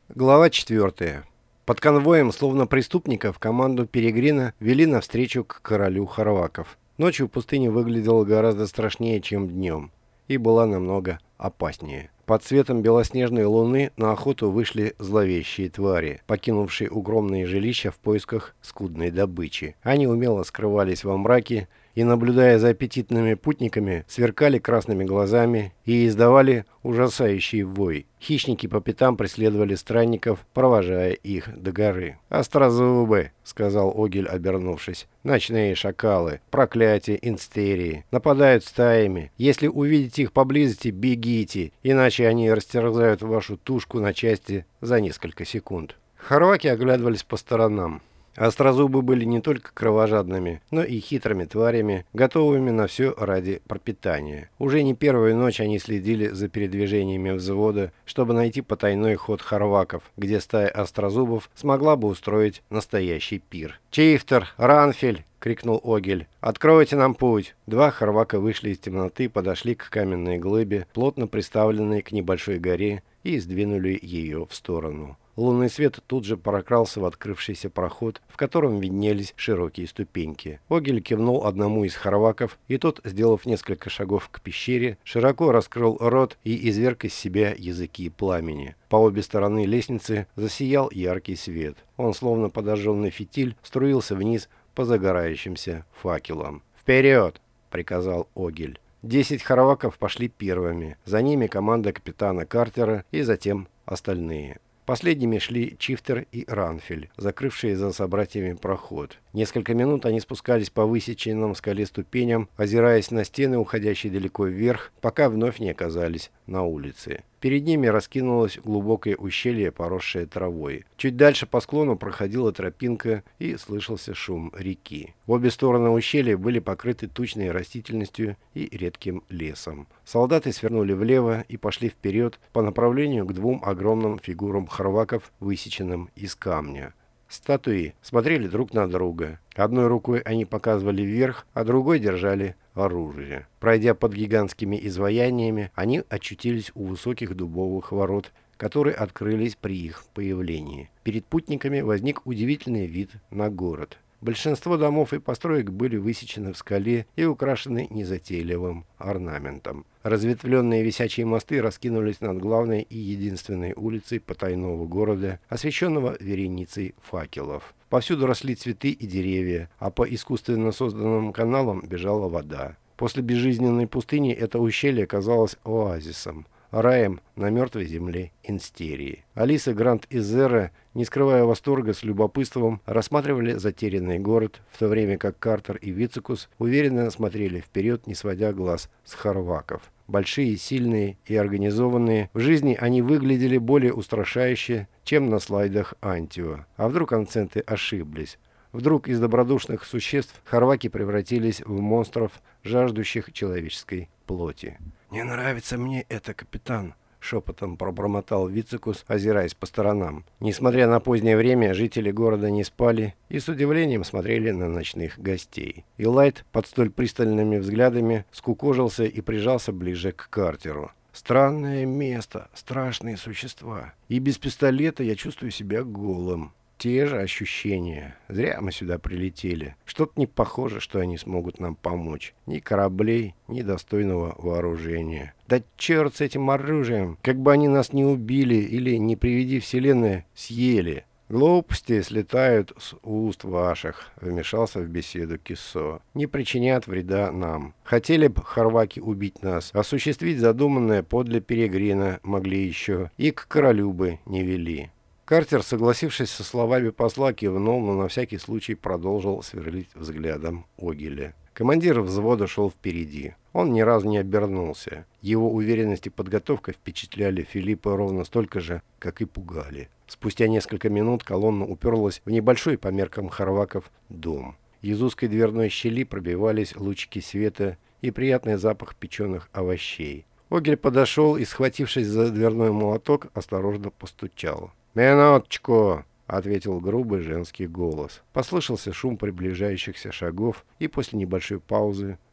Глава 4. Под конвоем, словно преступников, команду Перегрина вели навстречу к королю Хорваков. Ночью пустыня выглядела гораздо страшнее, чем днем, и была намного опаснее. Под светом белоснежной луны на охоту вышли зловещие твари, покинувшие укромные жилища в поисках скудной добычи. Они умело скрывались во мраке и, наблюдая за аппетитными путниками, сверкали красными глазами и издавали ужасающий вой. Хищники по пятам преследовали странников, провожая их до горы. «Острозубы», — сказал Огель, обернувшись. «Ночные шакалы, проклятие инстерии, нападают стаями. Если увидите их поблизости, бегите, иначе они растерзают вашу тушку на части за несколько секунд». Хорваки оглядывались по сторонам. Острозубы были не только кровожадными, но и хитрыми тварями, готовыми на все ради пропитания. Уже не первую ночь они следили за передвижениями взвода, чтобы найти потайной ход хорваков, где стая острозубов смогла бы устроить настоящий пир. «Чифтер! Ранфель!» — крикнул Огель. «Откройте нам путь!» Два хорвака вышли из темноты, подошли к каменной глыбе, плотно приставленной к небольшой горе, и сдвинули ее в сторону. Лунный свет тут же прокрался в открывшийся проход, в котором виднелись широкие ступеньки. Огель кивнул одному из хорваков, и тот, сделав несколько шагов к пещере, широко раскрыл рот и изверг из себя языки пламени. По обе стороны лестницы засиял яркий свет. Он, словно подожженный фитиль, струился вниз по загорающимся факелам. «Вперед!» — приказал Огель. 10 хорваков пошли первыми, за ними команда капитана Картера и затем остальные. Последними шли Чифтер и Ранфель, закрывшие за собратьями проход. Несколько минут они спускались по высеченным в скале ступеням, озираясь на стены, уходящие далеко вверх, пока вновь не оказались на улице. Перед ними раскинулось глубокое ущелье, поросшее травой. Чуть дальше по склону проходила тропинка и слышался шум реки. Обе стороны ущелья были покрыты тучной растительностью и редким лесом. Солдаты свернули влево и пошли вперед по направлению к двум огромным фигурам хорваков, высеченным из камня. Статуи смотрели друг на друга. Одной рукой они показывали вверх, а другой держали оружие. Пройдя под гигантскими изваяниями, они очутились у высоких дубовых ворот, которые открылись при их появлении. Перед путниками возник удивительный вид на город. Большинство домов и построек были высечены в скале и украшены незатейливым орнаментом. Разветвленные висячие мосты раскинулись над главной и единственной улицей потайного города, освещенного вереницей факелов. Повсюду росли цветы и деревья, а по искусственно созданным каналам бежала вода. После безжизненной пустыни это ущелье казалось оазисом, раем на мертвой земле инстерии. Алиса, Грант и Зера, не скрывая восторга, с любопытством рассматривали затерянный город, в то время как Картер и Вицикус уверенно смотрели вперед, не сводя глаз с хорваков. Большие, сильные и организованные, в жизни они выглядели более устрашающе, чем на слайдах Антио. А вдруг анценты ошиблись? Вдруг из добродушных существ хорваки превратились в монстров, жаждущих человеческой плоти. «Не нравится мне это, капитан», — шепотом пробормотал Вицикус, озираясь по сторонам. Несмотря на позднее время, жители города не спали и с удивлением смотрели на ночных гостей. Илайт под столь пристальными взглядами скукожился и прижался ближе к Картеру. «Странное место, страшные существа. И без пистолета я чувствую себя голым». Те же ощущения. Зря мы сюда прилетели. Что-то не похоже, что они смогут нам помочь. Ни кораблей, ни достойного вооружения. Да черт с этим оружием! Как бы они нас не убили или, не приведи вселенная, съели. «Глупости слетают с уст ваших», — вмешался в беседу Киссо. «Не причинят вреда нам. Хотели бы хорваки убить нас, осуществить задуманное подле Перегрина могли еще, и к королю бы не вели». Картер, согласившись со словами посла, кивнул, но на всякий случай продолжил сверлить взглядом Огеля. Командир взвода шел впереди. Он ни разу не обернулся. Его уверенность и подготовка впечатляли Филиппа ровно столько же, как и пугали. Спустя несколько минут колонна уперлась в небольшой по меркам хорваков дом. Из узкой дверной щели пробивались лучики света и приятный запах печеных овощей. Огель подошел и, схватившись за дверной молоток, осторожно постучал. «Минуточку!» — ответил грубый женский голос. Послышался шум приближающихся шагов, и после небольшой паузы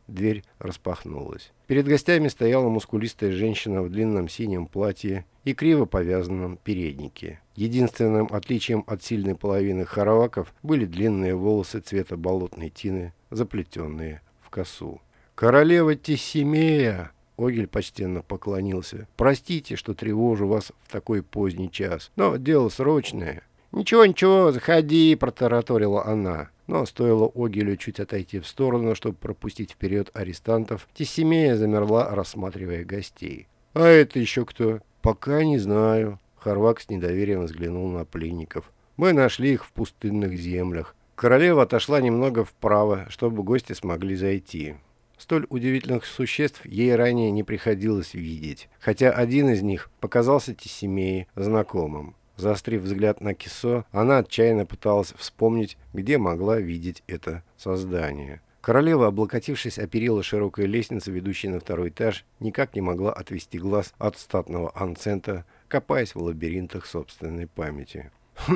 дверь распахнулась. Перед гостями стояла мускулистая женщина в длинном синем платье и криво повязанном переднике. Единственным отличием от сильной половины хороваков были длинные волосы цвета болотной тины, заплетенные в косу. «Королева Тессимея!» Огель почтенно поклонился. «Простите, что тревожу вас в такой поздний час, но дело срочное». «Ничего, ничего, заходи», — протараторила она. Но стоило Огелю чуть отойти в сторону, чтобы пропустить вперед арестантов, Тессимея замерла, рассматривая гостей. «А это еще кто?» «Пока не знаю». Хорвак с недоверием взглянул на пленников. «Мы нашли их в пустынных землях». Королева отошла немного вправо, чтобы гости смогли зайти. Столь удивительных существ ей ранее не приходилось видеть, хотя один из них показался Тессимее знакомым. Заострив взгляд на Кисо, она отчаянно пыталась вспомнить, где могла видеть это создание. Королева, облокотившись о перила широкой лестницы, ведущей на второй этаж, никак не могла отвести глаз от статного анцента, копаясь в лабиринтах собственной памяти.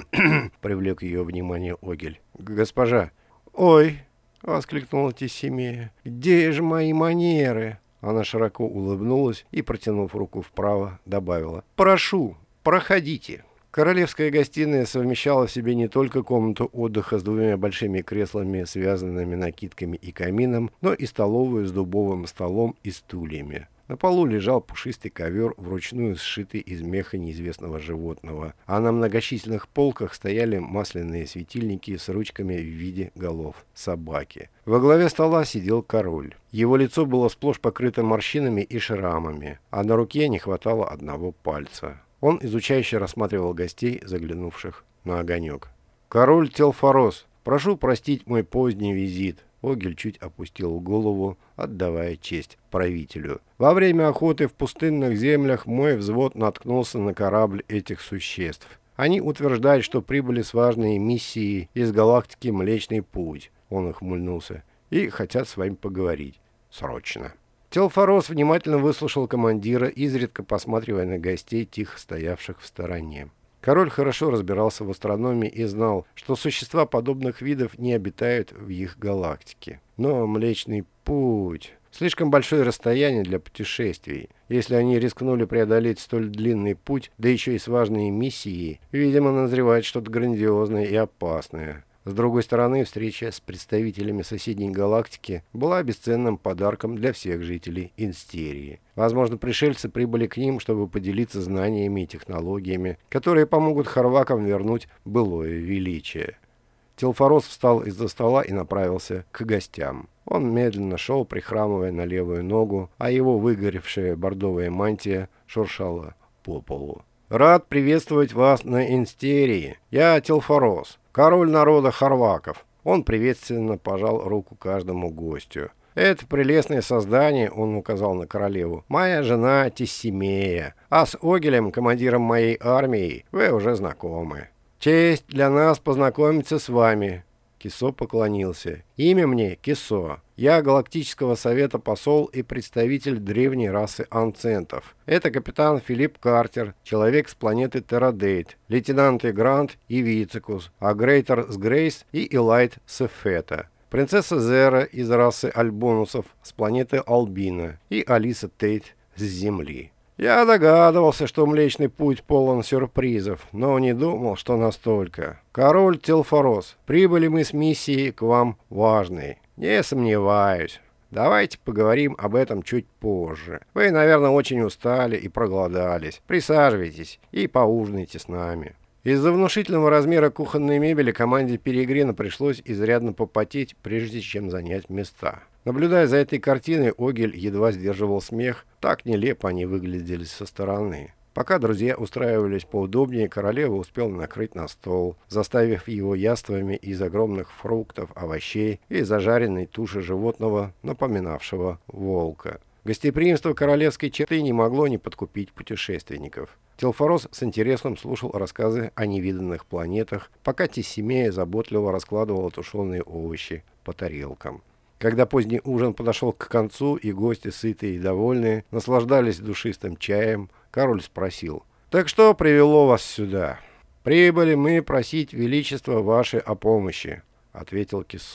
Привлек ее внимание Огель. «Госпожа!» «Ой!» — воскликнула Тессимея. «Где же мои манеры?» Она широко улыбнулась и, протянув руку вправо, добавила. «Прошу, проходите». Королевская гостиная совмещала в себе не только комнату отдыха с двумя большими креслами, связанными накидками и камином, но и столовую с дубовым столом и стульями. На полу лежал пушистый ковер, вручную сшитый из меха неизвестного животного, а на многочисленных полках стояли масляные светильники с ручками в виде голов собаки. Во главе стола сидел король. Его лицо было сплошь покрыто морщинами и шрамами, а на руке не хватало одного пальца. Он изучающе рассматривал гостей, заглянувших на огонек. «Король Телфорос, прошу простить мой поздний визит». Огель чуть опустил голову, отдавая честь правителю. «Во время охоты в пустынных землях мой взвод наткнулся на корабль этих существ. Они утверждают, что прибыли с важной миссией из галактики Млечный Путь». Он ухмыльнулся. «И хотят с вами поговорить. Срочно». Телфорос внимательно выслушал командира, изредка посматривая на гостей, тихо стоявших в стороне. Король хорошо разбирался в астрономии и знал, что существа подобных видов не обитают в их галактике. Но Млечный Путь... Слишком большое расстояние для путешествий. Если они рискнули преодолеть столь длинный путь, да еще и с важной миссией, видимо, назревает что-то грандиозное и опасное. С другой стороны, встреча с представителями соседней галактики была бесценным подарком для всех жителей Инстерии. Возможно, пришельцы прибыли к ним, чтобы поделиться знаниями и технологиями, которые помогут хорвакам вернуть былое величие. Телфорос встал из-за стола и направился к гостям. Он медленно шел, прихрамывая на левую ногу, а его выгоревшая бордовая мантия шуршала по полу. «Рад приветствовать вас на Инстерии. Я Телфорос, король народа хорваков». Он приветственно пожал руку каждому гостю. «Это прелестное создание», — он указал на королеву, — «моя жена Тессимея, а с Огелем, командиром моей армии, вы уже знакомы. Честь для нас познакомиться с вами». Кисо поклонился. «Имя мне Кисо. Я Галактического совета посол и представитель древней расы анцентов. Это капитан Филипп Картер, человек с планеты Террадейт, лейтенанты Грант и Вицикус, а Грейтер с Грейс и Элайт с Эфета, принцесса Зера из расы Альбонусов с планеты Албина и Алиса Тейт с Земли». Я догадывался, что Млечный Путь полон сюрпризов, но не думал, что настолько. Король Телфорос, прибыли мы с миссией к вам важной. Не сомневаюсь. Давайте поговорим об этом чуть позже. Вы, наверное, очень устали и проголодались. Присаживайтесь и поужинайте с нами. Из-за внушительного размера кухонной мебели команде Перегрина пришлось изрядно попотеть, прежде чем занять места. Наблюдая за этой картиной, Огель едва сдерживал смех, так нелепо они выглядели со стороны. Пока друзья устраивались поудобнее, королева успела накрыть на стол, заставив его яствами из огромных фруктов, овощей и зажаренной туши животного, напоминавшего волка. Гостеприимство королевской четы не могло не подкупить путешественников. Телфорос с интересом слушал рассказы о невиданных планетах, пока Тессимея заботливо раскладывала тушеные овощи по тарелкам. Когда поздний ужин подошел к концу, и гости, сытые и довольные, наслаждались душистым чаем, король спросил: «Так что привело вас сюда?» «Прибыли мы просить величества ваше о помощи», — ответил Кисо.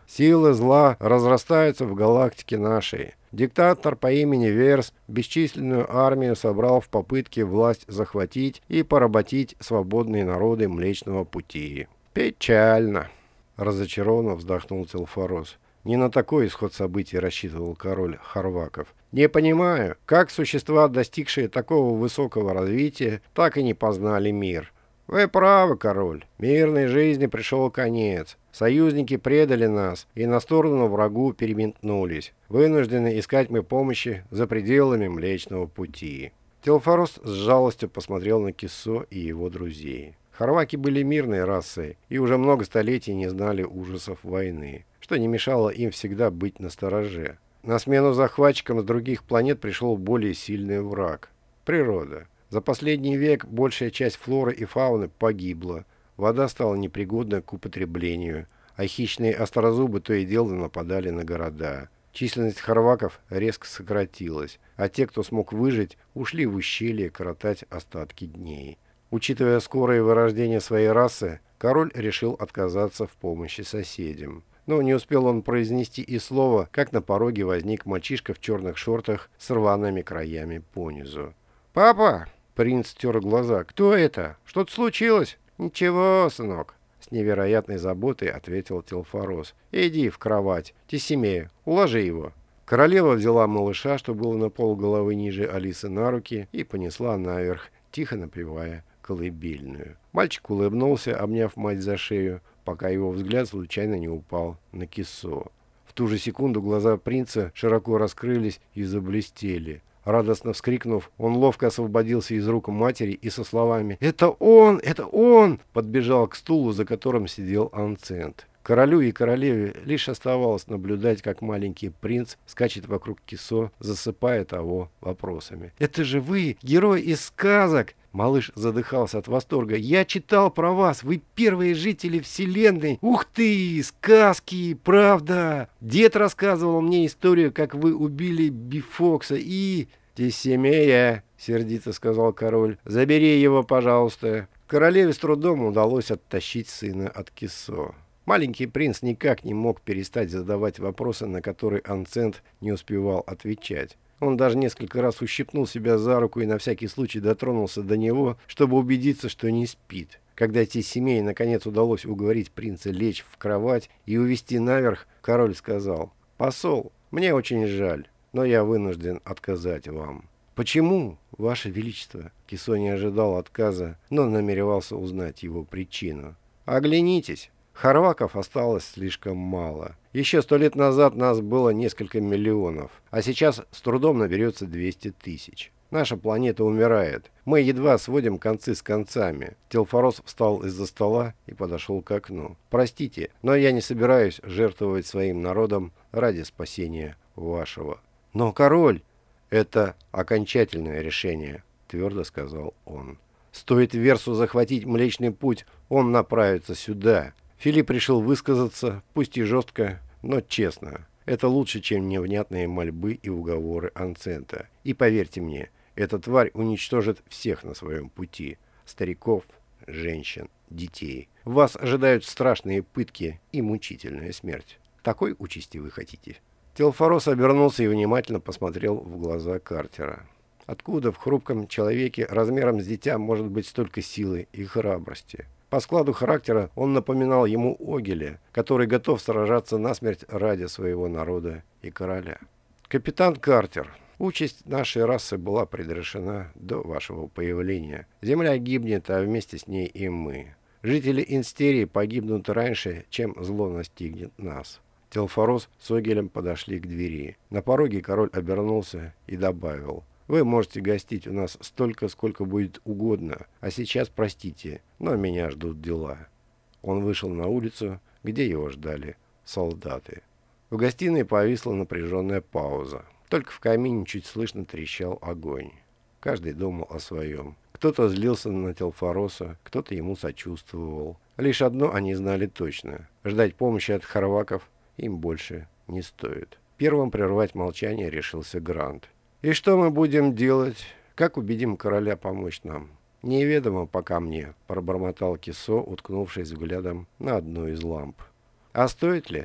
Силы зла разрастаются в галактике нашей. Диктатор по имени Верс бесчисленную армию собрал в попытке власть захватить и поработить свободные народы Млечного Пути. Печально. Разочарованно вздохнул Телфорос. Не на такой исход событий рассчитывал король Хорваков. Не понимаю, как существа, достигшие такого высокого развития, так и не познали мир. Вы правы, король. Мирной жизни пришел конец. Союзники предали нас и на сторону врагу переметнулись. Вынуждены искать мы помощи за пределами Млечного Пути. Телфорос с жалостью посмотрел на Киссо и его друзей. Хорваки были мирной расой и уже много столетий не знали ужасов войны, что не мешало им всегда быть настороже. На смену захватчикам с других планет пришел более сильный враг – природа. За последний век большая часть флоры и фауны погибла, вода стала непригодна к употреблению, а хищные острозубы то и дело нападали на города. Численность хорваков резко сократилась, а те, кто смог выжить, ушли в ущелье коротать остатки дней. Учитывая скорое вырождение своей расы, король решил отказаться в помощи соседям. Но не успел он произнести и слова, как на пороге возник мальчишка в черных шортах с рваными краями понизу. «Папа!» — принц стер глаза. «Кто это? Что-то случилось?» «Ничего, сынок», — с невероятной заботой ответил Телфорос. «Иди в кровать. Тесемея, уложи его». Королева взяла малыша, что было на полголовы ниже Алисы, на руки и понесла наверх, тихо напевая колыбельную. Мальчик улыбнулся, обняв мать за шею, пока его взгляд случайно не упал на Киссо. В ту же секунду глаза принца широко раскрылись и заблестели. Радостно вскрикнув, он ловко освободился из рук матери и со словами «Это он! Это он!» подбежал к стулу, за которым сидел Анцент. Королю и королеве лишь оставалось наблюдать, как маленький принц скачет вокруг Киссо, засыпая того вопросами. «Это же вы, герой из сказок!» Малыш задыхался от восторга. «Я читал про вас! Вы первые жители Вселенной! Ух ты! Сказки! Правда! Дед рассказывал мне историю, как вы убили Бифокса и...» «Тесемея!» — сердито сказал король. «Забери его, пожалуйста!» Королеве с трудом удалось оттащить сына от Киссо. Маленький принц никак не мог перестать задавать вопросы, на которые Анцент не успевал отвечать. Он даже несколько раз ущипнул себя за руку и на всякий случай дотронулся до него, чтобы убедиться, что не спит. Когда Тесемее наконец удалось уговорить принца лечь в кровать и увести наверх, король сказал: «Посол, мне очень жаль, но я вынужден отказать вам». «Почему, Ваше Величество?» Киссо не ожидал отказа, но намеревался узнать его причину. «Оглянитесь. Хорваков осталось слишком мало. Еще 100 лет назад нас было несколько миллионов, а сейчас с трудом наберется 200 тысяч. Наша планета умирает. Мы едва сводим концы с концами». Телфорос встал из-за стола и подошел к окну. «Простите, но я не собираюсь жертвовать своим народом ради спасения вашего». «Но, король...» «Это окончательное решение», — твердо сказал он. «Стоит Версу захватить Млечный Путь, он направится сюда». Филипп решил высказаться, пусть и жестко, но честно. Это лучше, чем невнятные мольбы и уговоры Анцента. И поверьте мне, эта тварь уничтожит всех на своем пути. Стариков, женщин, детей. Вас ожидают страшные пытки и мучительная смерть. Такой участи вы хотите?» Телфорос обернулся и внимательно посмотрел в глаза Картера. Откуда в хрупком человеке размером с дитя может быть столько силы и храбрости? По складу характера он напоминал ему Огеля, который готов сражаться насмерть ради своего народа и короля. «Капитан Картер, участь нашей расы была предрешена до вашего появления. Земля гибнет, а вместе с ней и мы. Жители Инстерии погибнут раньше, чем зло настигнет нас». Телфорос с Огелем подошли к двери. На пороге король обернулся и добавил: «Вы можете гостить у нас столько, сколько будет угодно, а сейчас простите, но меня ждут дела». Он вышел на улицу, где его ждали солдаты. В гостиной повисла напряженная пауза. Только в камине чуть слышно трещал огонь. Каждый думал о своем. Кто-то злился на Телфороса, кто-то ему сочувствовал. Лишь одно они знали точно: ждать помощи от хорваков им больше не стоит. Первым прервать молчание решился Грант. «И что мы будем делать? Как убедим короля помочь нам?» «Неведомо пока мне», — пробормотал Киссо, уткнувшись взглядом на одну из ламп. «А стоит ли?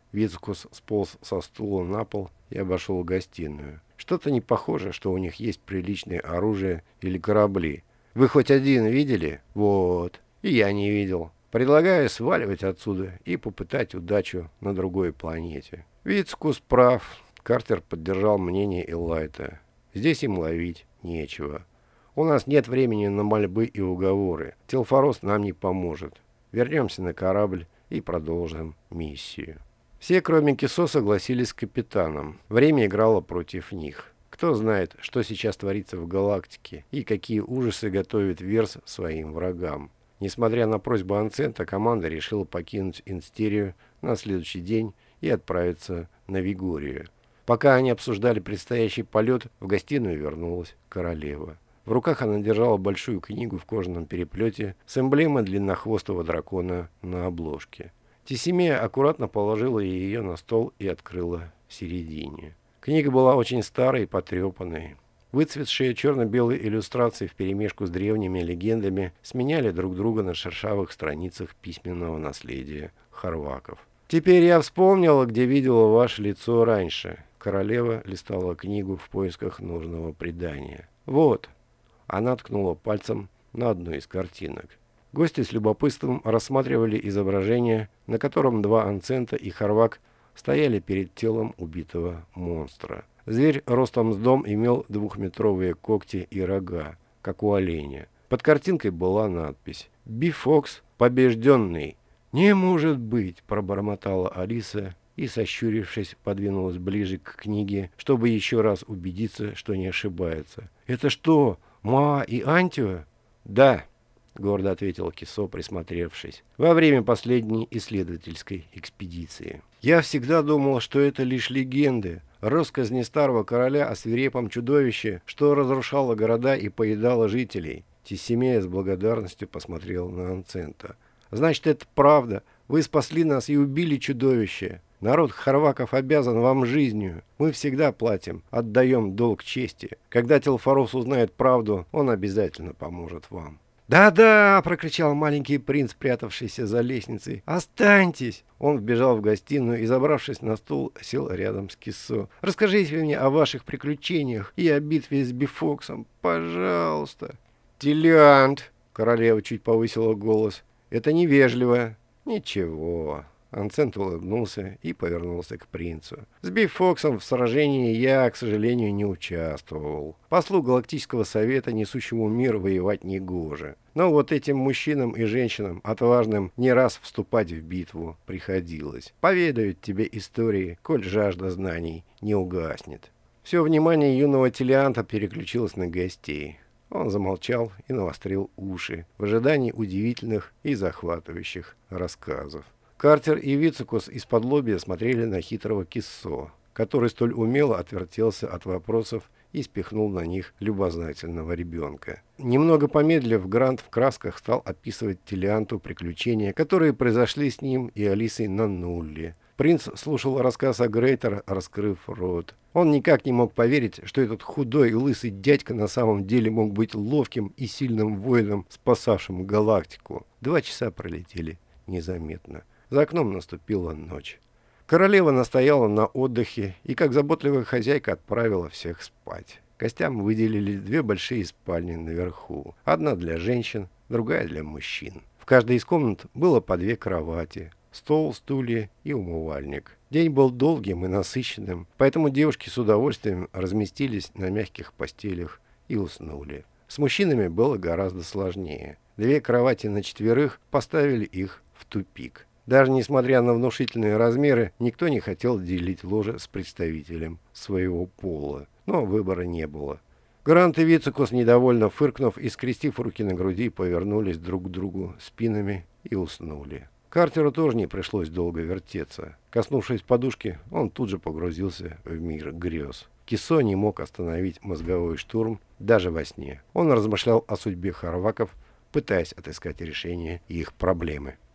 Вицкус сполз со стула на пол и обошел гостиную. Что-то не похоже, что у них есть приличное оружие или корабли. Вы хоть один видели? Вот. И я не видел. Предлагаю сваливать отсюда и попытать удачу на другой планете. Вицкус прав. Картер поддержал мнение Элайта. Здесь им ловить нечего. У нас нет времени на мольбы и уговоры. Телфорос нам не поможет. Вернемся на корабль и продолжим миссию. Все, кроме Кисо, согласились с капитаном. Время играло против них. Кто знает, что сейчас творится в галактике и какие ужасы готовит Верс своим врагам. Несмотря на просьбу Анцента, команда решила покинуть Инстерию на следующий день и отправиться на Вигорию. Пока они обсуждали предстоящий полет, в гостиную вернулась королева. В руках она держала большую книгу в кожаном переплете с эмблемой длиннохвостого дракона на обложке. Тессимея аккуратно положила ее на стол и открыла в середине. Книга была очень старой и потрепанной. Выцветшие черно-белые иллюстрации вперемешку с древними легендами сменяли друг друга на шершавых страницах письменного наследия хорваков. «Теперь я вспомнила, где видела ваше лицо раньше». Королева листала книгу в поисках нужного предания. «Вот». Она ткнула пальцем на одну из картинок. Гости с любопытством рассматривали изображение, на котором два анцента и хорвак стояли перед телом убитого монстра. Зверь ростом с дом имел 2-метровые когти и рога, как у оленя. Под картинкой была надпись «Бифокс побежденный». «Не может быть!» – пробормотала Алиса и, сощурившись, подвинулась ближе к книге, чтобы еще раз убедиться, что не ошибается. «Это что, Ма и Антио?» «Да», — гордо ответил Кисо, присмотревшись, «во время последней исследовательской экспедиции. Я всегда думал, что это лишь легенды, россказни старого короля о свирепом чудовище, что разрушало города и поедало жителей». Тессимея с благодарностью посмотрел на Анцента. «Значит, это правда. Вы спасли нас и убили чудовище. Народ хорваков обязан вам жизнью. Мы всегда платим, отдаем долг чести. Когда Телфорос узнает правду, он обязательно поможет вам». «Да-да!» — прокричал маленький принц, прятавшийся за лестницей. «Останьтесь!» Он вбежал в гостиную и, забравшись на стул, сел рядом с Кисо. «Расскажите мне о ваших приключениях и о битве с Бифоксом. Пожалуйста!» «Телиант!» — королева чуть повысила голос. «Это невежливо». «Ничего». Анцент улыбнулся и повернулся к принцу. «С Бифоксом в сражении я, к сожалению, не участвовал. Послу Галактического Совета, несущему мир, воевать негоже. Но вот этим мужчинам и женщинам, отважным, не раз вступать в битву приходилось. Поведают тебе истории, коль жажда знаний не угаснет». Все внимание юного Телианта переключилось на гостей. Он замолчал и навострил уши в ожидании удивительных и захватывающих рассказов. Картер и Вицкус из-под-лобья смотрели на хитрого Киссо, который столь умело отвертелся от вопросов и спихнул на них любознательного ребенка. Немного помедлив, Грант в красках стал описывать Телианту приключения, которые произошли с ним и Алисой на Нулле. Принц слушал рассказ о Грейтер, раскрыв рот. Он никак не мог поверить, что этот худой и лысый дядька на самом деле мог быть ловким и сильным воином, спасавшим галактику. 2 часа пролетели незаметно. За окном наступила ночь. Королева настояла на отдыхе и, как заботливая хозяйка, отправила всех спать. Гостям выделили 2 большие спальни наверху. Одна для женщин, другая для мужчин. В каждой из комнат было по 2 кровати, стол, стулья и умывальник. День был долгим и насыщенным, поэтому девушки с удовольствием разместились на мягких постелях и уснули. С мужчинами было гораздо сложнее. 2 кровати на 4 поставили их в тупик. Даже несмотря на внушительные размеры, никто не хотел делить ложе с представителем своего пола. Но выбора не было. Грант и Вицкус, недовольно фыркнув и скрестив руки на груди, повернулись друг к другу спинами и уснули. Картеру тоже не пришлось долго вертеться. Коснувшись подушки, он тут же погрузился в мир грез. Кисо не мог остановить мозговой штурм даже во сне. Он размышлял о судьбе хорваков, пытаясь отыскать решение их проблемы.